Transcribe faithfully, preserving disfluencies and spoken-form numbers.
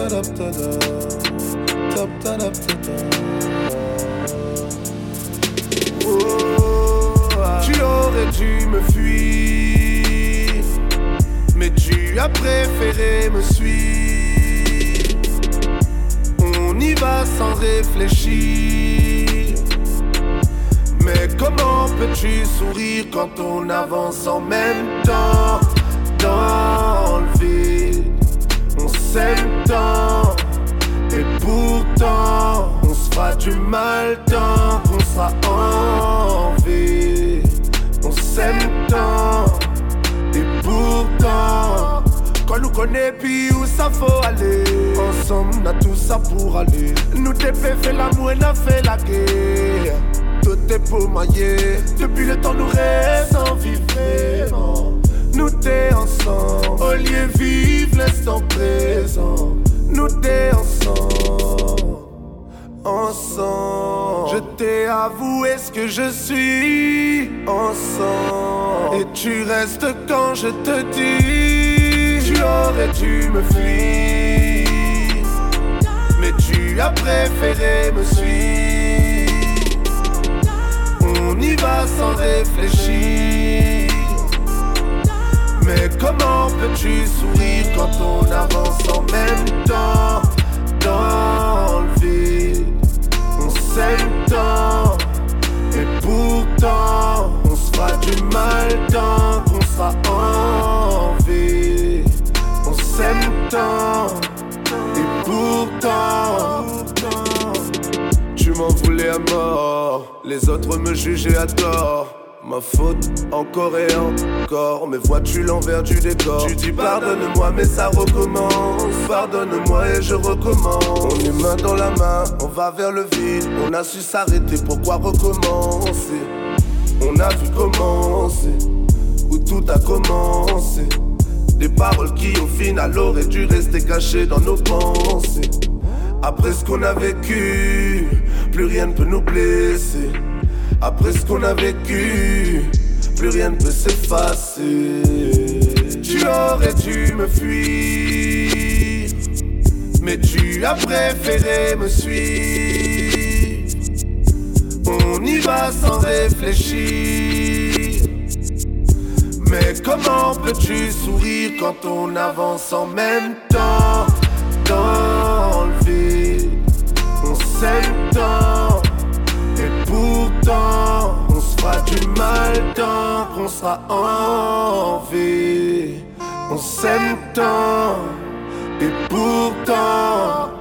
Tu aurais dû me fuir, mais tu as préféré me suivre. On y va sans réfléchir. Mais comment peux-tu sourire quand on avance en même temps dans le vide? On s'aime tant, et pourtant on se fera du mal tant qu'on sera en vie. On s'aime tant, et pourtant quand nous connaît puis où ça faut aller. Ensemble on a tout ça pour aller. Nous t'es fait l'amour et n'a fait la guerre. Tout est pour mailler. Depuis le temps nous reste en vivre vraiment. Nous t'es ensemble. Au lieu vivre l'instant présent. Nous t'es ensemble. Ensemble. Je t'ai avoué ce que je suis. Ensemble. Et tu restes quand je te dis. Tu aurais dû me fuir, mais tu as préféré me suivre. On y va sans réfléchir. Mais comment peux-tu sourire quand on avance en même temps dans le vide? On s'aime tant, et pourtant on se fera du mal tant qu'on sera en vie. On s'aime tant, et pourtant tu m'en voulais à mort, les autres me jugeaient à tort. Ma faute, encore et encore. Mais vois-tu l'envers du décor? Tu dis pardonne-moi mais ça recommence. Pardonne-moi et je recommence. On est main dans la main, on va vers le vide. On a su s'arrêter, pourquoi recommencer? On a vu commencer, où tout a commencé. Des paroles qui au final auraient dû rester cachées dans nos pensées. Après ce qu'on a vécu, plus rien ne peut nous blesser. Après ce qu'on a vécu, plus rien ne peut s'effacer. Tu aurais dû me fuir, mais tu as préféré me suivre. On y va sans réfléchir. Mais comment peux-tu sourire quand on avance en même temps dans le vide? On s'aime tant, et pourtant on se fera du mal tant qu'on sera en vie. On s'aime tant, et pourtant